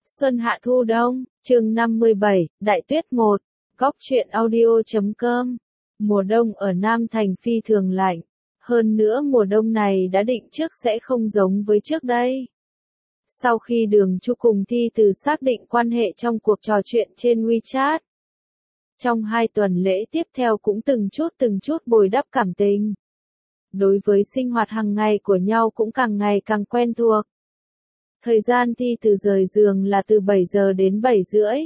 Xuân hạ thu đông, chương 57, Đại tuyết 1, góc truyện audio.com. Mùa đông ở Nam Thành phi thường lạnh. Hơn nữa mùa đông này đã định trước sẽ không giống với trước đây. Sau khi Đường Chu cùng Thi Từ xác định quan hệ trong cuộc trò chuyện trên WeChat. Trong 2 tuần lễ tiếp theo cũng từng chút bồi đắp cảm tình. Đối với sinh hoạt hàng ngày của nhau cũng càng ngày càng quen thuộc. Thời gian Thi Từ rời giường là từ 7 giờ đến 7 rưỡi.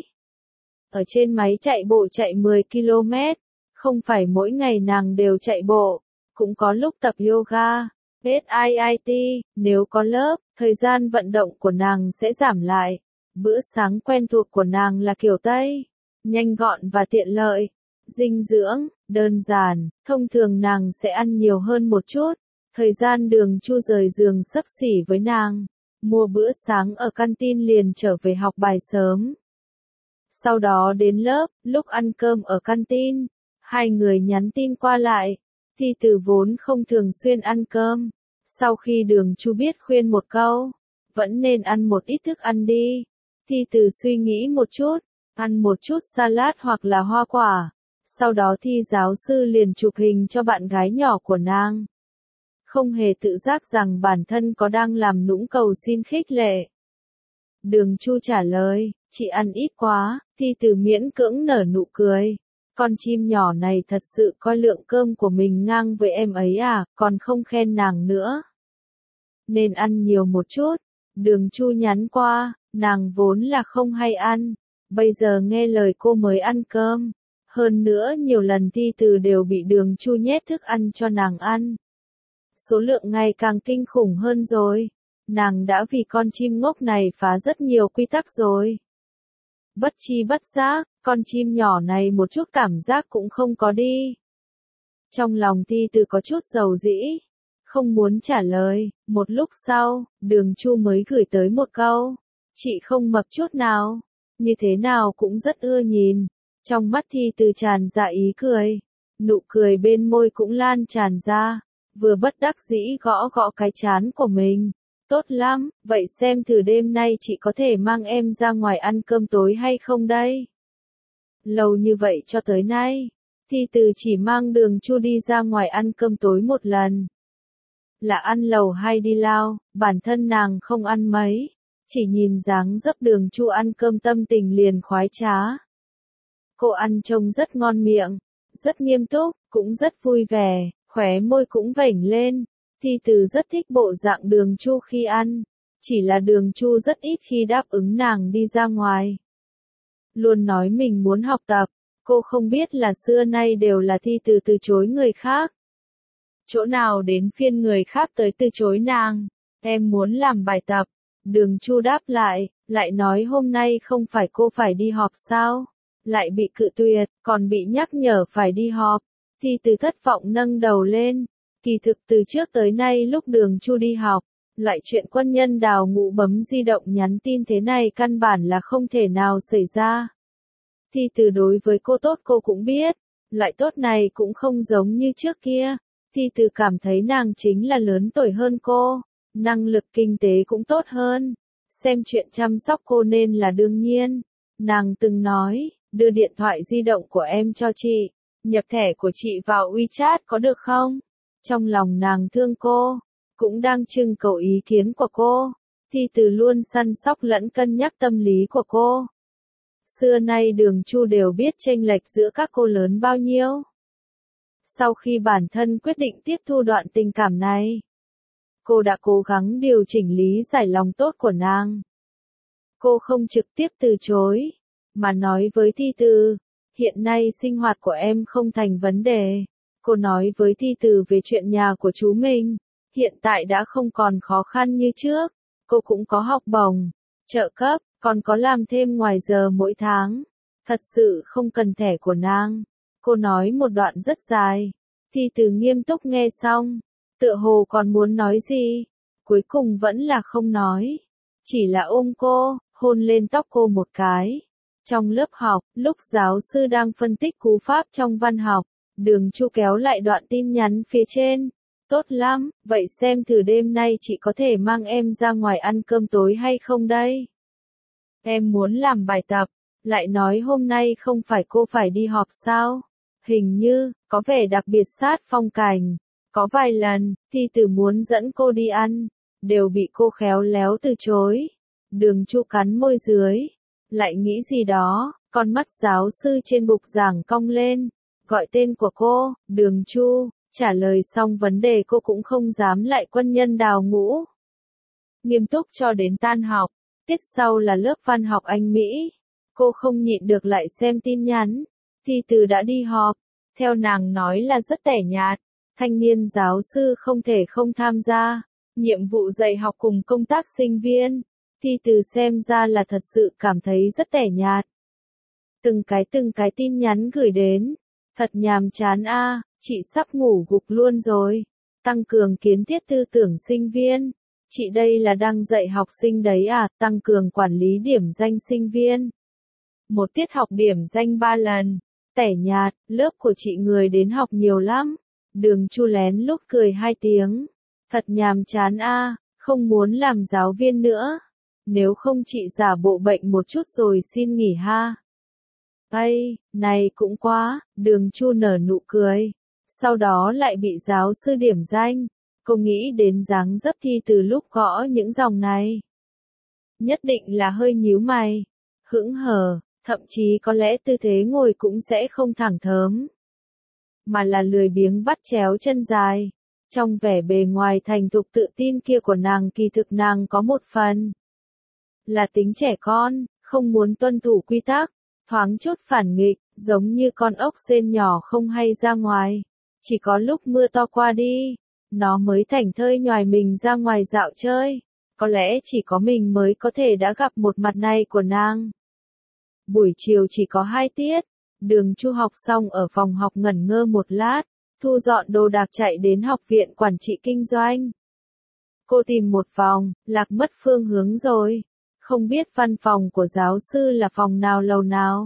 Ở trên máy chạy bộ chạy 10 km, không phải mỗi ngày nàng đều chạy bộ, cũng có lúc tập yoga, HIIT, nếu có lớp, thời gian vận động của nàng sẽ giảm lại. Bữa sáng quen thuộc của nàng là kiểu Tây, nhanh gọn và tiện lợi, dinh dưỡng, đơn giản, thông thường nàng sẽ ăn nhiều hơn một chút. Thời gian Đường Chu rời giường xấp xỉ với nàng. Mua bữa sáng ở canteen liền trở về học bài sớm. Sau đó đến lớp, lúc ăn cơm ở canteen, 2 người nhắn tin qua lại. Thi Từ vốn không thường xuyên ăn cơm. Sau khi Đường Chu biết khuyên một câu, vẫn nên ăn một ít thức ăn đi. Thi Từ suy nghĩ một chút, ăn một chút salad hoặc là hoa quả. Sau đó Thi giáo sư liền chụp hình cho bạn gái nhỏ của nàng. Không hề tự giác rằng bản thân có đang làm nũng cầu xin khích lệ. Đường Chu trả lời, chị ăn ít quá. Thi Từ miễn cưỡng nở nụ cười. Con chim nhỏ này thật sự coi lượng cơm của mình ngang với em ấy à, còn không khen nàng nữa. Nên ăn nhiều một chút. Đường Chu nhắn qua, nàng vốn là không hay ăn. Bây giờ nghe lời cô mới ăn cơm. Hơn nữa nhiều lần Thi Từ đều bị Đường Chu nhét thức ăn cho nàng ăn. Số lượng ngày càng kinh khủng hơn rồi. Nàng đã vì con chim ngốc này phá rất nhiều quy tắc rồi. Bất chi bất giác, con chim nhỏ này một chút cảm giác cũng không có đi. Trong lòng Thi Từ có chút dầu dĩ, không muốn trả lời. Một lúc sau, Đường Chu mới gửi tới một câu. Chị không mập chút nào, như thế nào cũng rất ưa nhìn. Trong mắt Thi Từ tràn ra ý cười. Nụ cười bên môi cũng lan tràn ra. Vừa bất đắc dĩ gõ gõ cái trán của mình. Tốt lắm, vậy xem thử đêm nay chị có thể mang em ra ngoài ăn cơm tối hay không đây? Lâu như vậy cho tới nay, Thi Từ chỉ mang Đường Chu đi ra ngoài ăn cơm tối một lần. Là ăn lầu hay đi lao, bản thân nàng không ăn mấy. Chỉ nhìn dáng dấp Đường Chu ăn cơm tâm tình liền khoái trá. Cô ăn trông rất ngon miệng, rất nghiêm túc, cũng rất vui vẻ. Khóe môi cũng vểnh lên. Thi Từ rất thích bộ dạng Đường Chu khi ăn. Chỉ là Đường Chu rất ít khi đáp ứng nàng đi ra ngoài. Luôn nói mình muốn học tập. Cô không biết là xưa nay đều là Thi Từ từ chối người khác. Chỗ nào đến phiên người khác tới từ chối nàng. Em muốn làm bài tập. Đường Chu đáp lại nói hôm nay không phải cô phải đi họp sao? Lại bị cự tuyệt, còn bị nhắc nhở phải đi họp. Thi Từ thất vọng nâng đầu lên. Kỳ thực từ trước tới nay lúc Đường Chu đi học, loại chuyện quân nhân đào ngũ bấm di động nhắn tin thế này căn bản là không thể nào xảy ra. Thi Từ đối với cô tốt cô cũng biết, loại tốt này cũng không giống như trước kia. Thi Từ cảm thấy nàng chính là lớn tuổi hơn cô, năng lực kinh tế cũng tốt hơn. Xem chuyện chăm sóc cô nên là đương nhiên. Nàng từng nói, đưa điện thoại di động của em cho chị. Nhập thẻ của chị vào WeChat có được không? Trong lòng nàng thương cô, cũng đang trưng cầu ý kiến của cô. Thi Từ luôn săn sóc lẫn cân nhắc tâm lý của cô. Xưa nay Đường Chu đều biết chênh lệch giữa các cô lớn bao nhiêu. Sau khi bản thân quyết định tiếp thu đoạn tình cảm này, cô đã cố gắng điều chỉnh lý giải lòng tốt của nàng. Cô không trực tiếp từ chối, mà nói với Thi Từ. Hiện nay sinh hoạt của em không thành vấn đề. Cô nói với Thi Từ về chuyện nhà của chú mình. Hiện tại đã không còn khó khăn như trước. Cô cũng có học bổng, trợ cấp, còn có làm thêm ngoài giờ mỗi tháng. Thật sự không cần thẻ của nàng. Cô nói một đoạn rất dài. Thi Từ nghiêm túc nghe xong. Tựa hồ còn muốn nói gì. Cuối cùng vẫn là không nói. Chỉ là ôm cô, hôn lên tóc cô một cái. Trong lớp học, lúc giáo sư đang phân tích cú pháp trong văn học, Đường Chu kéo lại đoạn tin nhắn phía trên. Tốt lắm, vậy xem thử đêm nay chị có thể mang em ra ngoài ăn cơm tối hay không đây? em muốn làm bài tập, lại nói hôm nay không phải cô phải đi họp sao? Hình như, có vẻ đặc biệt sát phong cảnh. Có vài lần, Thi Từ muốn dẫn cô đi ăn, đều bị cô khéo léo từ chối. Đường Chu cắn môi dưới, lại nghĩ gì đó, con mắt giáo sư trên bục giảng cong lên, gọi tên của cô, Đường Chu, trả lời xong vấn đề cô cũng không dám lại quân nhân đào ngũ. Nghiêm túc cho đến tan học, tiết sau là lớp văn học Anh Mỹ. Cô không nhịn được lại xem tin nhắn. Thi Từ đã đi họp, theo nàng nói là rất tẻ nhạt. Thanh niên giáo sư không thể không tham gia. Nhiệm vụ dạy học cùng công tác sinh viên. Thi Từ xem ra là thật sự cảm thấy rất tẻ nhạt. Từng cái tin nhắn gửi đến. Thật nhàm chán a, chị sắp ngủ gục luôn rồi. Tăng cường kiến thiết tư tưởng sinh viên. Chị đây là đang dạy học sinh đấy à, tăng cường quản lý điểm danh sinh viên. Một tiết học điểm danh 3 lần. Tẻ nhạt, lớp của chị người đến học nhiều lắm. Đường Chu lén lút cười 2 tiếng. Thật nhàm chán a, không muốn làm giáo viên nữa. Nếu không chị giả bộ bệnh một chút rồi xin nghỉ ha. Ây, này cũng quá, Đường Chu nở nụ cười. Sau đó lại bị giáo sư điểm danh. Cô nghĩ đến dáng dấp Thi Từ lúc gõ những dòng này. Nhất định là hơi nhíu mày, hững hờ, thậm chí có lẽ tư thế ngồi cũng sẽ không thẳng thớm. Mà là lười biếng bắt chéo chân dài. Trong vẻ bề ngoài thành thục tự tin kia của nàng kỳ thực nàng có một phần. Là tính trẻ con, không muốn tuân thủ quy tắc, thoáng chút phản nghịch, giống như con ốc sên nhỏ không hay ra ngoài. Chỉ có lúc mưa to qua đi, nó mới thảnh thơi nhoài mình ra ngoài dạo chơi. Có lẽ chỉ có mình mới có thể đã gặp một mặt này của nàng. Buổi chiều chỉ có 2 tiết. Đường Chu học xong ở phòng học ngẩn ngơ một lát, thu dọn đồ đạc chạy đến học viện quản trị kinh doanh. Cô tìm một vòng, lạc mất phương hướng rồi. Không biết văn phòng của giáo sư là phòng nào lầu nào.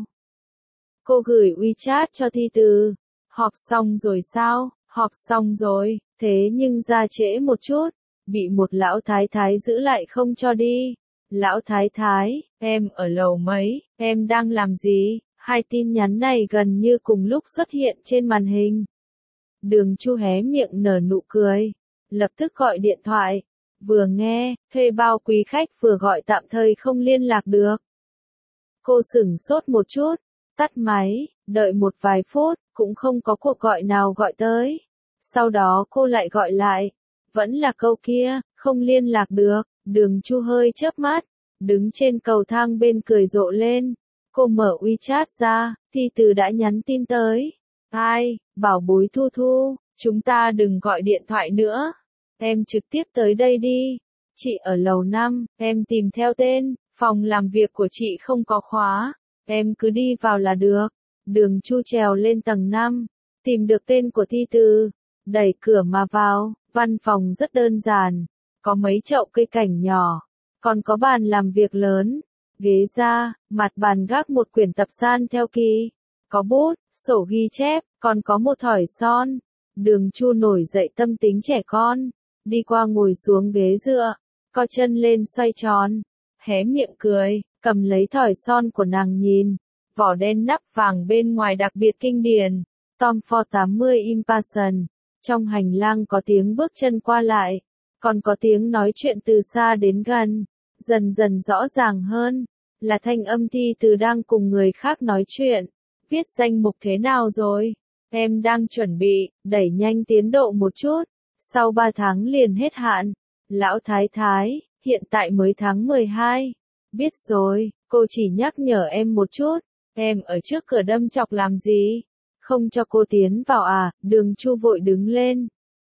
Cô gửi WeChat cho Thi Từ. Họp xong rồi sao? Họp xong rồi, thế nhưng ra trễ một chút, bị một lão thái thái giữ lại không cho đi. Lão thái thái, em ở lầu mấy, em đang làm gì? 2 tin nhắn này gần như cùng lúc xuất hiện trên màn hình. Đường Chu hé miệng nở nụ cười, lập tức gọi điện thoại. Vừa nghe, thuê bao quý khách vừa gọi tạm thời không liên lạc được. Cô sửng sốt một chút, tắt máy, đợi một vài phút, cũng không có cuộc gọi nào gọi tới. Sau đó cô lại gọi lại, vẫn là câu kia, không liên lạc được. Đường Chu hơi chớp mắt, đứng trên cầu thang bên cười rộ lên. Cô mở WeChat ra, Thi Từ đã nhắn tin tới. Ai, bảo bối Thu Thu, chúng ta đừng gọi điện thoại nữa. Em trực tiếp tới đây đi. Chị ở lầu 5, em tìm theo tên, phòng làm việc của chị không có khóa. Em cứ đi vào là được. Đường Chu trèo lên tầng 5, tìm được tên của Thi Từ, đẩy cửa mà vào. Văn phòng rất đơn giản, có mấy chậu cây cảnh nhỏ, còn có bàn làm việc lớn, ghế da, mặt bàn gác một quyển tập san theo kỳ, có bút, sổ ghi chép, còn có một thỏi son. Đường Chu nổi dậy tâm tính trẻ con, đi qua ngồi xuống ghế dựa, co chân lên xoay tròn, hé miệng cười, cầm lấy thỏi son của nàng nhìn, vỏ đen nắp vàng bên ngoài đặc biệt kinh điển, Tom Ford 80 Impassion. Trong hành lang có tiếng bước chân qua lại, còn có tiếng nói chuyện từ xa đến gần, dần dần rõ ràng hơn, là thanh âm Thi Từ đang cùng người khác nói chuyện. Viết danh mục thế nào rồi? Em đang chuẩn bị, đẩy nhanh tiến độ một chút, sau 3 tháng liền hết hạn. Lão thái thái, hiện tại mới tháng 12. Biết rồi, cô chỉ nhắc nhở em một chút, em ở trước cửa đâm chọc làm gì? Không cho cô tiến vào à? Đường Chu vội đứng lên.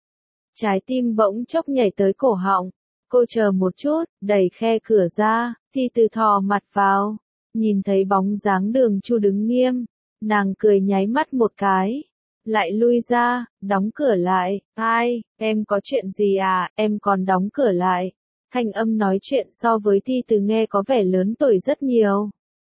Trái tim bỗng chốc nhảy tới cổ họng. Cô chờ một chút, đẩy khe cửa ra, Thi Từ thò mặt vào. Nhìn thấy bóng dáng Đường Chu đứng nghiêm. Nàng cười nháy mắt một cái. Lại lui ra, đóng cửa lại. Ai, em có chuyện gì à, em còn đóng cửa lại. Thanh âm nói chuyện so với Thi Từ nghe có vẻ lớn tuổi rất nhiều.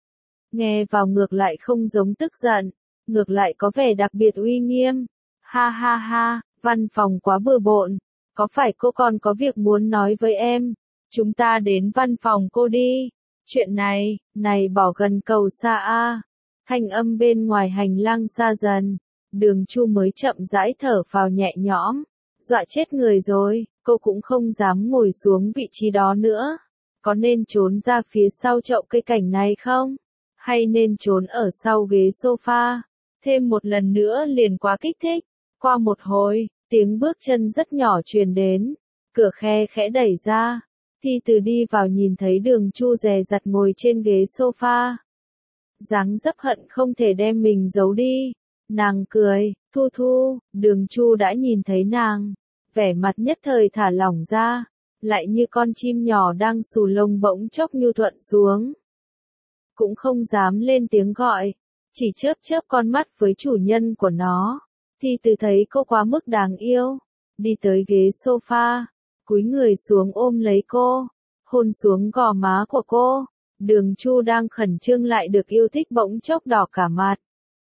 Nghe vào ngược lại không giống tức giận. Ngược lại có vẻ đặc biệt uy nghiêm. Ha ha ha, văn phòng quá bừa bộn. Có phải cô còn có việc muốn nói với em? Chúng ta đến văn phòng cô đi. Chuyện này bỏ gần cầu xa a. Thanh âm bên ngoài hành lang xa dần, Đường Chu mới chậm rãi thở phào nhẹ nhõm, dọa chết người rồi, cô cũng không dám ngồi xuống vị trí đó nữa. Có nên trốn ra phía sau chậu cây cảnh này không? Hay nên trốn ở sau ghế sofa? Thêm một lần nữa liền quá kích thích. Qua một hồi, tiếng bước chân rất nhỏ truyền đến, cửa khe khẽ đẩy ra. Thi Từ đi vào nhìn thấy Đường Chu dè dặt ngồi trên ghế sofa. Dáng dấp hận không thể đem mình giấu đi. Nàng cười, Thu Thu, Đường Chu đã nhìn thấy nàng. Vẻ mặt nhất thời thả lỏng ra, lại như con chim nhỏ đang xù lông bỗng chốc nhu thuận xuống. Cũng không dám lên tiếng gọi, chỉ chớp chớp con mắt với chủ nhân của nó. Thi Từ thấy cô quá mức đáng yêu, đi tới ghế sofa, cúi người xuống ôm lấy cô, hôn xuống gò má của cô. Đường Chu đang khẩn trương lại được yêu thích bỗng chốc đỏ cả mặt.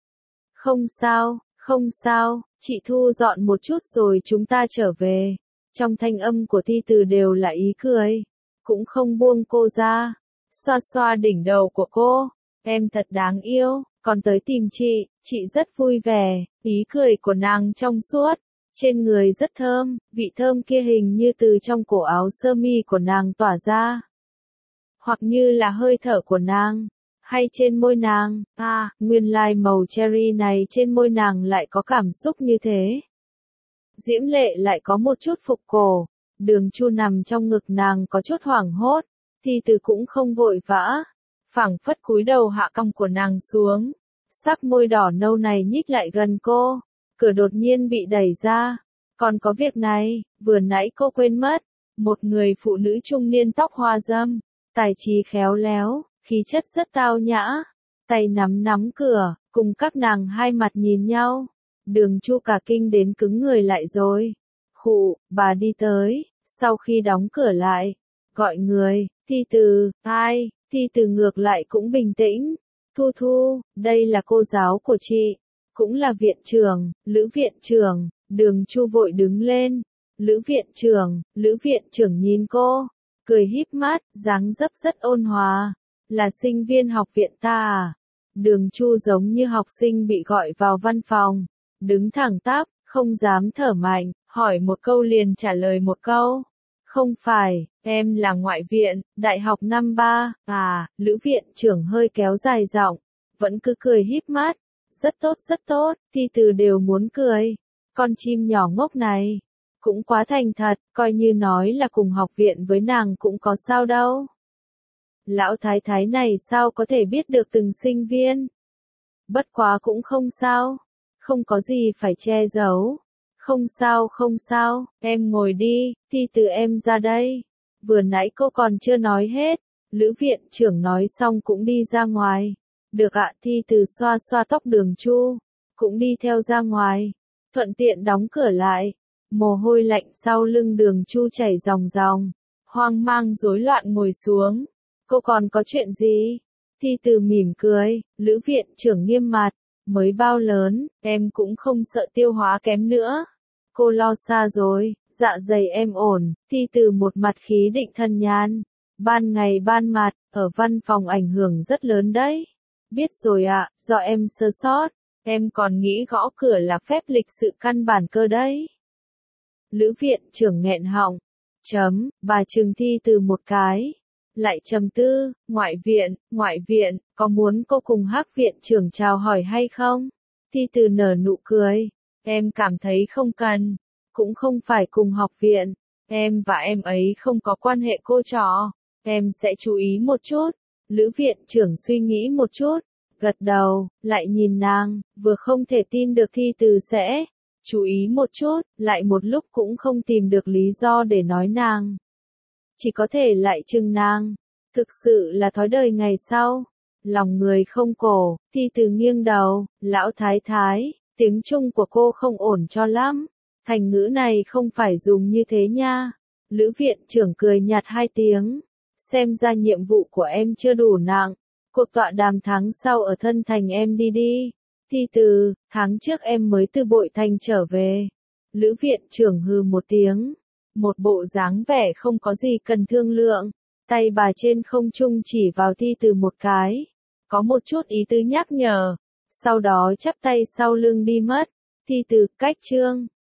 Không sao, chị thu dọn một chút rồi chúng ta trở về. Trong thanh âm của Thi Từ đều là ý cười, cũng không buông cô ra, xoa xoa đỉnh đầu của cô. Em thật đáng yêu, còn tới tìm chị rất vui vẻ. Ý cười của nàng trong suốt, trên người rất thơm, vị thơm kia hình như từ trong cổ áo sơ mi của nàng tỏa ra. Hoặc như là hơi thở của nàng, hay trên môi nàng, nguyên lai màu cherry này trên môi nàng lại có cảm xúc như thế. Diễm lệ lại có một chút phục cổ, Đường Chu nằm trong ngực nàng có chút hoảng hốt, Thi Từ cũng không vội vã, phảng phất cúi đầu hạ cong của nàng xuống, sắc môi đỏ nâu này nhích lại gần cô, cửa đột nhiên bị đẩy ra, còn có việc này, vừa nãy cô quên mất, một người phụ nữ trung niên tóc hoa râm, tài trí khéo léo, khí chất rất tao nhã, tay nắm cửa, cùng các nàng hai mặt nhìn nhau. Đường Chu cả kinh đến cứng người lại rồi. Khụ, bà đi tới, sau khi đóng cửa lại, gọi người, Thi Từ, ai, Thi Từ ngược lại cũng bình tĩnh. Thu Thu, đây là cô giáo của chị, cũng là viện trưởng, Lữ viện trưởng. Đường Chu vội đứng lên. Lữ viện trưởng nhìn cô, cười híp mắt, dáng dấp rất ôn hòa. Là sinh viên học viện ta à? Đường Chu giống như học sinh bị gọi vào văn phòng, đứng thẳng tắp, không dám thở mạnh, hỏi một câu liền trả lời một câu. Không phải, em là ngoại viện, đại học năm 3, Lữ viện trưởng hơi kéo dài giọng, vẫn cứ cười híp mắt. Rất tốt, Thi Từ đều muốn cười. Con chim nhỏ ngốc này, cũng quá thành thật, coi như nói là cùng học viện với nàng cũng có sao đâu. Lão thái thái này sao có thể biết được từng sinh viên? Bất quá cũng không sao, không có gì phải che giấu. Không sao, em ngồi đi, Thi Từ em ra đây. Vừa nãy cô còn chưa nói hết, Lữ viện trưởng nói xong cũng đi ra ngoài. Được ạ, Thi Từ xoa xoa tóc Đường Chu, cũng đi theo ra ngoài, thuận tiện đóng cửa lại. Mồ hôi lạnh sau lưng Đường Chu chảy ròng ròng, hoang mang rối loạn ngồi xuống. Cô còn có chuyện gì? Thi Từ mỉm cười, Lữ viện trưởng nghiêm mặt, mới bao lớn, em cũng không sợ tiêu hóa kém nữa. Cô lo xa rồi, dạ dày em ổn. Thi Từ một mặt khí định thần nhàn, ban ngày ban mặt, ở văn phòng ảnh hưởng rất lớn đấy. Biết rồi ạ, do em sơ sót, em còn nghĩ gõ cửa là phép lịch sự căn bản cơ đấy. Lữ viện trưởng nghẹn họng, bà trừng Thi Từ một cái, lại trầm tư, ngoại viện, có muốn cô cùng Hắc viện trưởng chào hỏi hay không? Thi Từ nở nụ cười, em cảm thấy không cần, cũng không phải cùng học viện, em và em ấy không có quan hệ cô trò, em sẽ chú ý một chút. Lữ viện trưởng suy nghĩ một chút, gật đầu, lại nhìn nàng, vừa không thể tin được Thi Từ sẽ chú ý một chút, lại một lúc cũng không tìm được lý do để nói nàng. Chỉ có thể lại chừng nàng, thực sự là thói đời ngày sau. Lòng người không cổ, Thi Từ nghiêng đầu, lão thái thái, tiếng Trung của cô không ổn cho lắm. Thành ngữ này không phải dùng như thế nha. Lữ viện trưởng cười nhạt hai tiếng. Xem ra nhiệm vụ của em chưa đủ nặng. Cuộc tọa đàm tháng sau ở Thân Thành em đi. Thi Từ, tháng trước em mới từ Bội Thành trở về. Lữ viện trưởng hừ một tiếng. Một bộ dáng vẻ không có gì cần thương lượng. Tay bà trên không trung chỉ vào Thi Từ một cái. Có một chút ý tứ nhắc nhở. Sau đó chắp tay sau lưng đi mất. Thi Từ, cách chương.